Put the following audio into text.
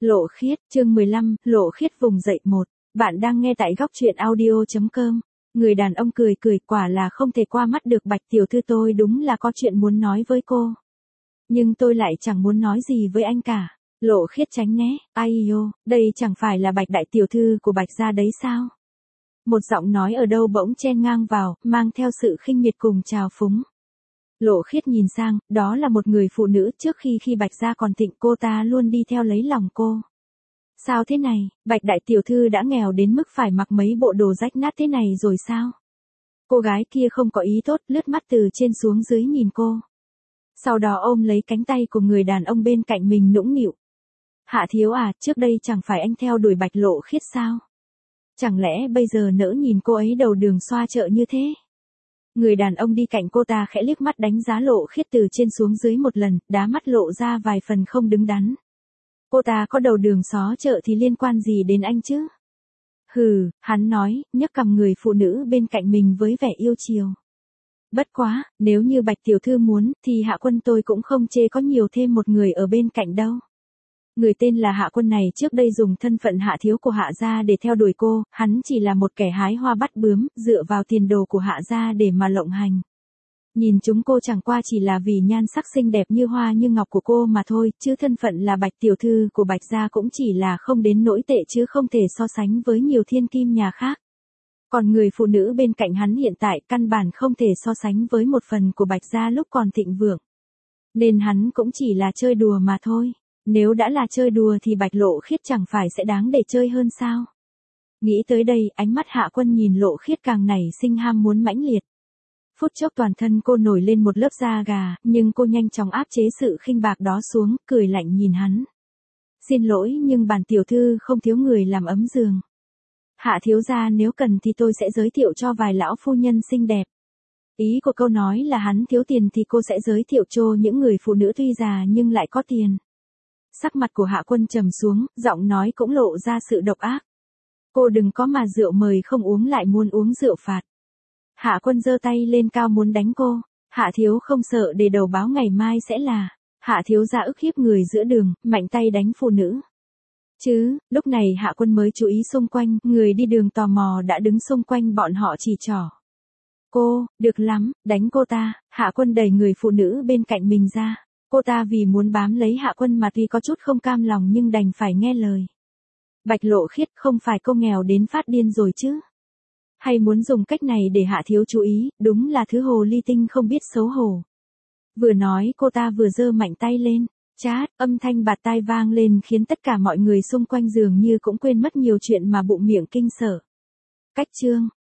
Lộ Khiết, chương 15, Lộ Khiết vùng dậy 1. Bạn đang nghe tại góc truyện audio.com. Người đàn ông cười cười, quả là không thể qua mắt được Bạch tiểu thư, tôi đúng là có chuyện muốn nói với cô. Nhưng tôi lại chẳng muốn nói gì với anh cả. Lộ Khiết tránh né, ai yo, đây chẳng phải là Bạch đại tiểu thư của Bạch gia đấy sao? Một giọng nói ở đâu bỗng chen ngang vào, mang theo sự khinh miệt cùng trào phúng. Lộ Khiết nhìn sang, đó là một người phụ nữ, trước khi Bạch gia còn thịnh cô ta luôn đi theo lấy lòng cô. Sao thế này, Bạch đại tiểu thư đã nghèo đến mức phải mặc mấy bộ đồ rách nát thế này rồi sao? Cô gái kia không có ý tốt, lướt mắt từ trên xuống dưới nhìn cô. Sau đó ôm lấy cánh tay của người đàn ông bên cạnh mình nũng nịu. Hạ thiếu à, trước đây chẳng phải anh theo đuổi Bạch Lộ Khiết sao? Chẳng lẽ bây giờ nỡ nhìn cô ấy đầu đường xoa chợ như thế? Người đàn ông đi cạnh cô ta khẽ liếc mắt đánh giá Lộ Khiết từ trên xuống dưới một lần, đá mắt lộ ra vài phần không đứng đắn. Cô ta có đầu đường xó chợ thì liên quan gì đến anh chứ? Hừ, hắn nói, nhấc cầm người phụ nữ bên cạnh mình với vẻ yêu chiều. Bất quá, nếu như Bạch tiểu thư muốn, thì Hạ Quân tôi cũng không chê có nhiều thêm một người ở bên cạnh đâu. Người tên là Hạ Quân này trước đây dùng thân phận hạ thiếu của Hạ gia để theo đuổi cô, hắn chỉ là một kẻ hái hoa bắt bướm, dựa vào tiền đồ của Hạ gia để mà lộng hành. Nhìn chúng cô chẳng qua chỉ là vì nhan sắc xinh đẹp như hoa như ngọc của cô mà thôi, chứ thân phận là Bạch tiểu thư của Bạch gia cũng chỉ là không đến nỗi tệ chứ không thể so sánh với nhiều thiên kim nhà khác. Còn người phụ nữ bên cạnh hắn hiện tại căn bản không thể so sánh với một phần của Bạch gia lúc còn thịnh vượng. Nên hắn cũng chỉ là chơi đùa mà thôi. Nếu đã là chơi đùa thì Bạch Lộ Khiết chẳng phải sẽ đáng để chơi hơn sao? Nghĩ tới đây, ánh mắt Hạ Quân nhìn Lộ Khiết càng nảy sinh ham muốn mãnh liệt. Phút chốc toàn thân cô nổi lên một lớp da gà, nhưng cô nhanh chóng áp chế sự khinh bạc đó xuống, cười lạnh nhìn hắn. Xin lỗi nhưng bản tiểu thư không thiếu người làm ấm giường. Hạ thiếu gia, nếu cần thì tôi sẽ giới thiệu cho vài lão phu nhân xinh đẹp. Ý của câu nói là hắn thiếu tiền thì cô sẽ giới thiệu cho những người phụ nữ tuy già nhưng lại có tiền. Sắc mặt của Hạ Quân trầm xuống, giọng nói cũng lộ ra sự độc ác. Cô đừng có mà rượu mời không uống lại muốn uống rượu phạt. Hạ Quân giơ tay lên cao muốn đánh cô. Hạ thiếu không sợ để đầu báo ngày mai sẽ là. Hạ thiếu gia ức hiếp người giữa đường, mạnh tay đánh phụ nữ. Chứ, lúc này Hạ Quân mới chú ý xung quanh, người đi đường tò mò đã đứng xung quanh bọn họ chỉ trỏ. Cô, được lắm, đánh cô ta. Hạ Quân đẩy người phụ nữ bên cạnh mình ra. Cô ta vì muốn bám lấy Hạ Quân mà tuy có chút không cam lòng nhưng đành phải nghe lời. Bạch Lộ Khiết, không phải cô nghèo đến phát điên rồi chứ? Hay muốn dùng cách này để Hạ thiếu chú ý, đúng là thứ hồ ly tinh không biết xấu hổ. Vừa nói cô ta vừa giơ mạnh tay lên. Chát, âm thanh bạt tai vang lên khiến tất cả mọi người xung quanh dường như cũng quên mất nhiều chuyện mà bụng miệng kinh sợ. Cách chương,